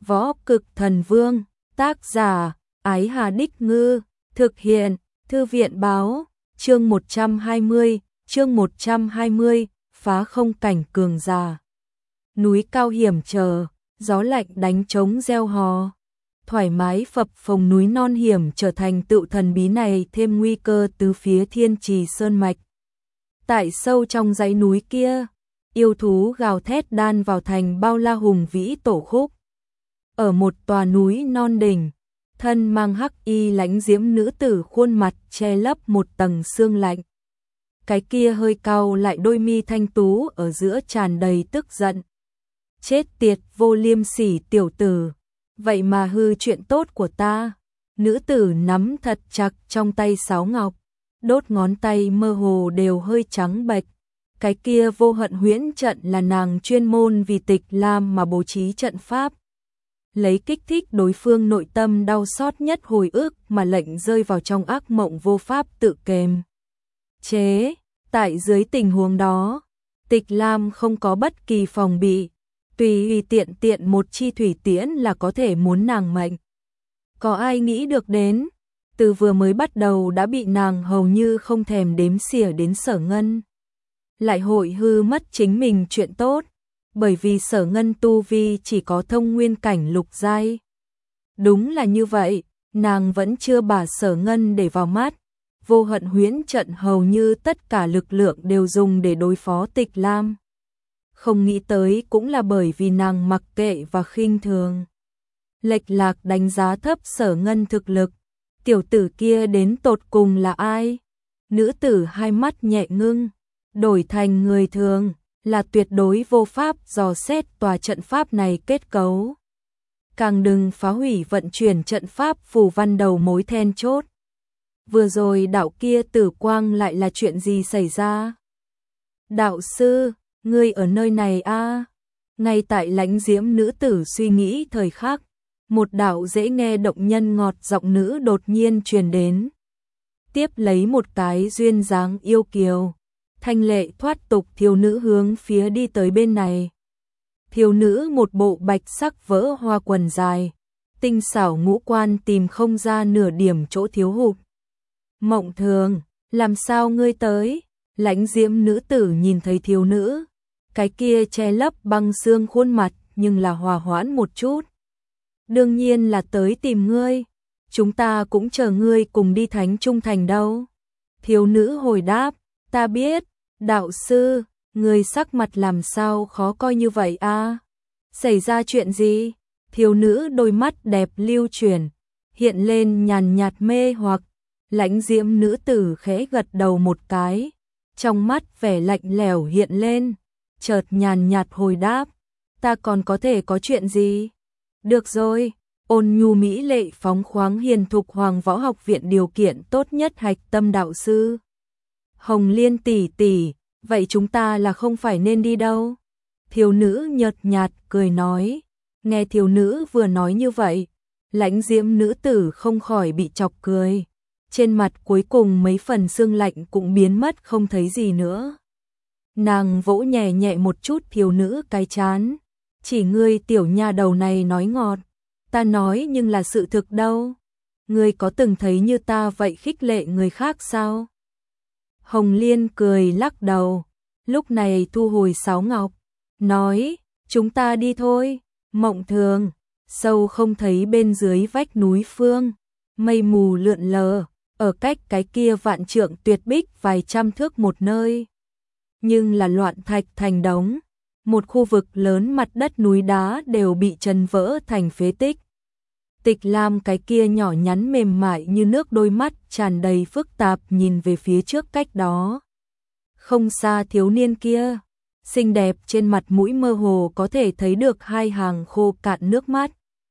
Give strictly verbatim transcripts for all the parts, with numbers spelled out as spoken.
Võ Cực Thần Vương, tác giả, Ái Hà Đích Ngư, thực hiện, Thư viện Báo, chương một trăm hai mươi, chương một trăm hai mươi, phá không cảnh cường giả. Núi cao hiểm trở, gió lạnh đánh trống reo hò. Thoải mái phập phồng núi non hiểm trở thành tựu thần bí này thêm nguy cơ từ phía Thiên Trì Sơn Mạch. Tại sâu trong dãy núi kia, yêu thú gào thét đan vào thành bao la hùng vĩ tổ khúc. Ở một tòa núi non đỉnh, thân mang hắc y lãnh diễm nữ tử khuôn mặt che lấp một tầng sương lạnh. Cái kia hơi cau lại đôi mi thanh tú ở giữa tràn đầy tức giận. Chết tiệt vô liêm sỉ tiểu tử, vậy mà hư chuyện tốt của ta. Nữ tử nắm thật chặt trong tay sáo ngọc, đốt ngón tay mơ hồ đều hơi trắng bệch. Cái kia vô hận huyễn trận là nàng chuyên môn vì Tịch Lam mà bố trí trận pháp. Lấy kích thích đối phương nội tâm đau xót nhất hồi ức mà lệnh rơi vào trong ác mộng vô pháp tự kềm chế. Tại dưới tình huống đó, Tịch Lam không có bất kỳ phòng bị, tùy tiện tiện một chi thủy tiễn là có thể muốn nàng mệnh. Có ai nghĩ được đến, từ vừa mới bắt đầu đã bị nàng hầu như không thèm đếm xỉa đến Sở Ngân. Lại hội hư mất chính mình chuyện tốt, bởi vì Sở Ngân tu vi chỉ có thông nguyên cảnh lục giai. Đúng là như vậy, nàng vẫn chưa bà Sở Ngân để vào mắt. Vô hận huyễn trận hầu như tất cả lực lượng đều dùng để đối phó Tịch Lam. Không nghĩ tới cũng là bởi vì nàng mặc kệ và khinh thường, lệch lạc đánh giá thấp Sở Ngân thực lực. Tiểu tử kia đến tột cùng là ai? Nữ tử hai mắt nhẹ ngưng, đổi thành người thường là tuyệt đối vô pháp dò xét tòa trận pháp này kết cấu. Càng đừng phá hủy vận chuyển trận pháp phù văn đầu mối then chốt. Vừa rồi đạo kia tử quang lại là chuyện gì xảy ra? Đạo sư, ngươi ở nơi này a? À? Ngay tại lãnh diễm nữ tử suy nghĩ thời khắc, một đạo dễ nghe động nhân ngọt giọng nữ đột nhiên truyền đến. Tiếp lấy một cái duyên dáng yêu kiều, thanh lệ thoát tục thiếu nữ hướng phía đi tới bên này. Thiếu nữ một bộ bạch sắc vỡ hoa quần dài, tinh xảo ngũ quan tìm không ra nửa điểm chỗ thiếu hụt. Mộng Thường, làm sao ngươi tới? Lãnh diễm nữ tử nhìn thấy thiếu nữ, cái kia che lấp băng xương khuôn mặt nhưng là hòa hoãn một chút. Đương nhiên là tới tìm ngươi, chúng ta cũng chờ ngươi cùng đi Thánh Trung Thành đâu. Thiếu nữ hồi đáp, ta biết, đạo sư, ngươi sắc mặt làm sao khó coi như vậy a? À? Xảy ra chuyện gì? Thiếu nữ đôi mắt đẹp lưu chuyển, hiện lên nhàn nhạt mê hoặc. Lãnh diễm nữ tử khẽ gật đầu một cái, trong mắt vẻ lạnh lẽo hiện lên, chợt nhàn nhạt hồi đáp, ta còn có thể có chuyện gì? Được rồi, ôn nhu mỹ lệ phóng khoáng hiền thục Hoàng Võ Học Viện điều kiện tốt nhất hạch tâm đạo sư. Hồng Liên tỷ tỷ, vậy chúng ta là không phải nên đi đâu? Thiếu nữ nhợt nhạt cười nói. Nghe thiếu nữ vừa nói như vậy, lãnh diễm nữ tử không khỏi bị chọc cười. Trên mặt cuối cùng mấy phần sương lạnh cũng biến mất không thấy gì nữa. Nàng vỗ nhẹ nhẹ một chút thiếu nữ cái chán. Chỉ ngươi tiểu nha đầu này nói ngọt, ta nói nhưng là sự thực đâu. Ngươi có từng thấy như ta vậy khích lệ người khác sao? Hồng Liên cười lắc đầu, lúc này thu hồi sáo ngọc, nói, chúng ta đi thôi. Mộng Thường, sâu không thấy bên dưới vách núi phương, mây mù lượn lờ, ở cách cái kia vạn trượng tuyệt bích vài trăm thước một nơi. Nhưng là loạn thạch thành đống, một khu vực lớn mặt đất núi đá đều bị trần vỡ thành phế tích. Tịch Lam cái kia nhỏ nhắn mềm mại như nước đôi mắt tràn đầy phức tạp nhìn về phía trước cách đó. Không xa thiếu niên kia, xinh đẹp trên mặt mũi mơ hồ có thể thấy được hai hàng khô cạn nước mắt.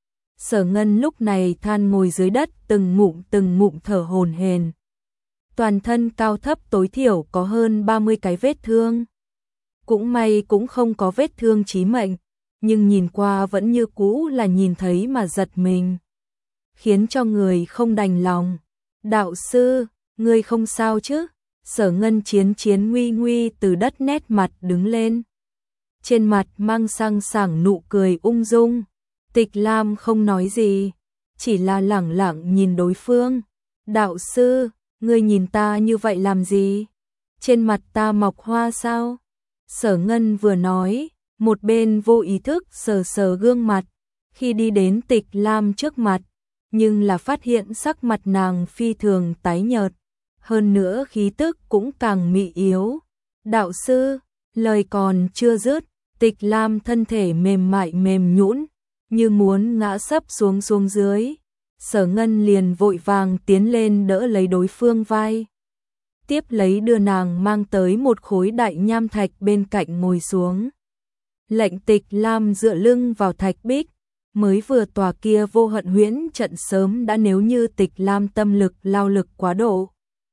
Sở Ngân lúc này than ngồi dưới đất từng ngụm từng ngụm thở hổn hển. Toàn thân cao thấp tối thiểu có hơn ba mươi cái vết thương. Cũng may cũng không có vết thương chí mệnh, nhưng nhìn qua vẫn như cũ là nhìn thấy mà giật mình, khiến cho người không đành lòng. Đạo sư, ngươi không sao chứ? Sở Ngân chiến chiến nguy nguy từ đất nét mặt đứng lên. Trên mặt mang sang sảng nụ cười ung dung. Tịch Lam không nói gì, chỉ là lẳng lặng nhìn đối phương. Đạo sư, ngươi nhìn ta như vậy làm gì? Trên mặt ta mọc hoa sao? Sở Ngân vừa nói, một bên vô ý thức sờ sờ gương mặt. Khi đi đến Tịch Lam trước mặt, nhưng là phát hiện sắc mặt nàng phi thường tái nhợt, hơn nữa khí tức cũng càng mị yếu. Đạo sư, lời còn chưa dứt, Tịch Lam thân thể mềm mại mềm nhũn, như muốn ngã sấp xuống xuống dưới. Sở Ngân liền vội vàng tiến lên đỡ lấy đối phương vai, tiếp lấy đưa nàng mang tới một khối đại nham thạch bên cạnh ngồi xuống. Lệnh Tịch Lam dựa lưng vào thạch bích, mới vừa tòa kia vô hận huyễn trận sớm đã nếu như Tịch Lam tâm lực lao lực quá độ.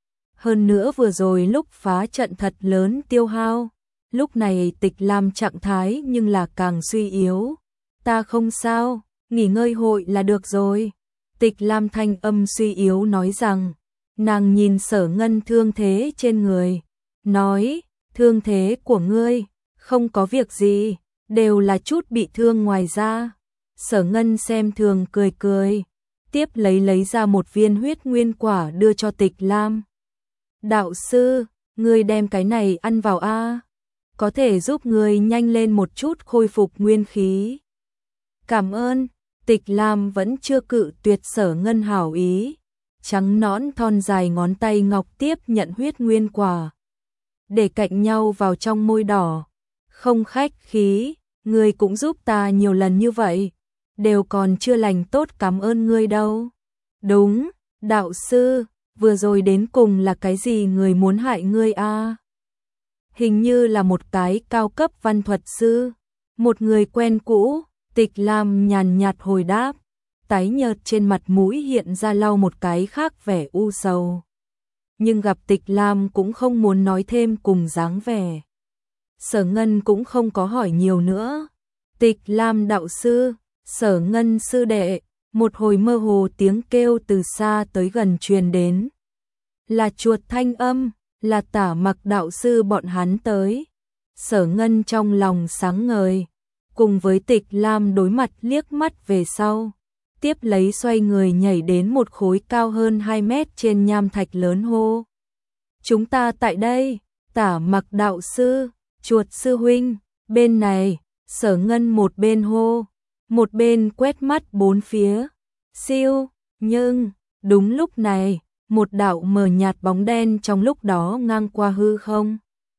Hơn nữa vừa rồi lúc phá trận thật lớn tiêu hao, lúc này Tịch Lam trạng thái nhưng là càng suy yếu. Ta không sao, nghỉ ngơi hội là được rồi. Tịch Lam thanh âm suy yếu nói rằng, nàng nhìn Sở Ngân thương thế trên người, nói, thương thế của ngươi, không có việc gì, đều là chút bị thương ngoài ra. Sở Ngân xem thường cười cười, tiếp lấy lấy ra một viên huyết nguyên quả đưa cho Tịch Lam. Đạo sư, ngươi đem cái này ăn vào a, có thể giúp ngươi nhanh lên một chút khôi phục nguyên khí. Cảm ơn. Tịch Lam vẫn chưa cự tuyệt Sở Ngân hảo ý, trắng nõn thon dài ngón tay ngọc tiếp nhận huyết nguyên quả, để cạnh nhau vào trong môi đỏ. Không khách khí, ngươi cũng giúp ta nhiều lần như vậy, đều còn chưa lành tốt cảm ơn ngươi đâu. Đúng, đạo sư, vừa rồi đến cùng là cái gì người muốn hại ngươi a? Hình như là một cái cao cấp văn thuật sư, một người quen cũ. Tịch Lam nhàn nhạt hồi đáp, tái nhợt trên mặt mũi hiện ra lau một cái khác vẻ u sầu. Nhưng gặp Tịch Lam cũng không muốn nói thêm cùng dáng vẻ. Sở Ngân cũng không có hỏi nhiều nữa. Tịch Lam đạo sư, Sở Ngân sư đệ, một hồi mơ hồ tiếng kêu từ xa tới gần truyền đến. Là chuột thanh âm, là Tả Mặc đạo sư bọn hắn tới. Sở Ngân trong lòng sáng ngời, cùng với Tịch Lam đối mặt liếc mắt về sau, tiếp lấy xoay người nhảy đến một khối cao hơn hai mét trên nham thạch lớn hô. Chúng ta tại đây, Tả Mặc đạo sư, chuột sư huynh, bên này. Sở Ngân một bên hô, một bên quét mắt bốn phía. Siêu, nhưng, đúng lúc này, một đạo mờ nhạt bóng đen trong lúc đó ngang qua hư không.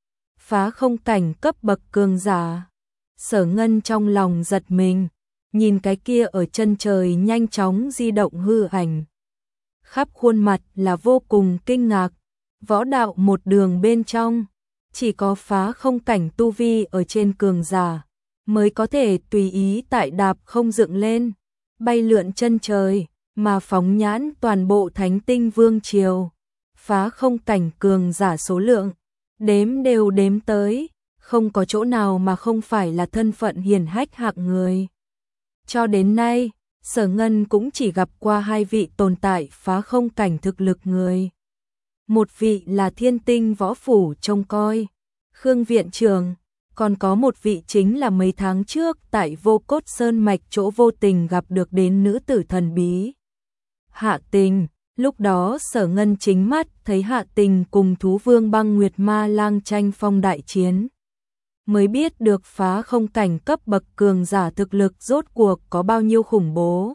Phá không cảnh cấp bậc cường giả. Sở Ngân trong lòng giật mình, nhìn cái kia ở chân trời nhanh chóng di động hư ảnh. Khắp khuôn mặt là vô cùng kinh ngạc, võ đạo một đường bên trong, chỉ có phá không cảnh tu vi ở trên cường giả, mới có thể tùy ý tại đạp không dựng lên, bay lượn chân trời, mà phóng nhãn toàn bộ Thánh Tinh Vương Triều. Phá không cảnh cường giả số lượng, đếm đều đếm tới, không có chỗ nào mà không phải là thân phận hiển hách hạng người. Cho đến nay, Sở Ngân cũng chỉ gặp qua hai vị tồn tại phá không cảnh thực lực người. Một vị là Thiên Tinh Võ Phủ trông coi, Khương Viện Trường, còn có một vị chính là mấy tháng trước tại Vô Cốt Sơn Mạch chỗ vô tình gặp được đến nữ tử thần bí. Hạ Tình, lúc đó Sở Ngân chính mắt thấy Hạ Tình cùng thú vương Băng Nguyệt Ma Lang tranh phong đại chiến, mới biết được phá không cảnh cấp bậc cường giả thực lực rốt cuộc có bao nhiêu khủng bố.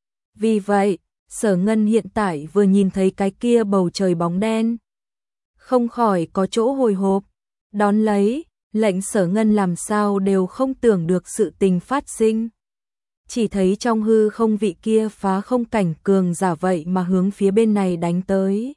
Vì vậy, Sở Ngân hiện tại vừa nhìn thấy cái kia bầu trời bóng đen, không khỏi có chỗ hồi hộp, đón lấy, lệnh Sở Ngân làm sao đều không tưởng được sự tình phát sinh. Chỉ thấy trong hư không vị kia phá không cảnh cường giả vậy mà hướng phía bên này đánh tới.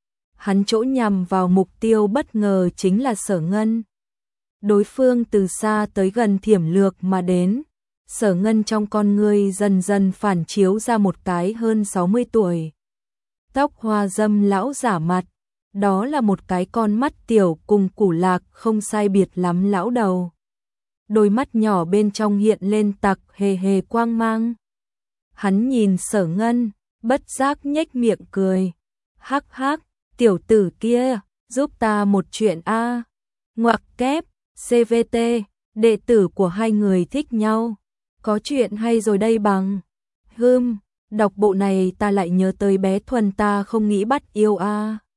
Hắn chỗ nhằm vào mục tiêu bất ngờ chính là Sở Ngân. Đối phương từ xa tới gần thiểm lược mà đến, Sở Ngân trong con ngươi dần dần phản chiếu ra một cái hơn sáu mươi tuổi. Tóc hoa dâm lão giả mặt, đó là một cái con mắt tiểu cùng Củ Lạc không sai biệt lắm lão đầu. Đôi mắt nhỏ bên trong hiện lên tặc hề hề quang mang. Hắn nhìn Sở Ngân, bất giác nhếch miệng cười. Hắc hắc, tiểu tử kia, giúp ta một chuyện a. Ngoặc kép, xê vê tê, đệ tử của hai người thích nhau. có chuyện hay rồi đây bằng. Hưm, đọc bộ này ta lại nhớ tới bé Thuần ta không nghĩ bắt yêu a. À.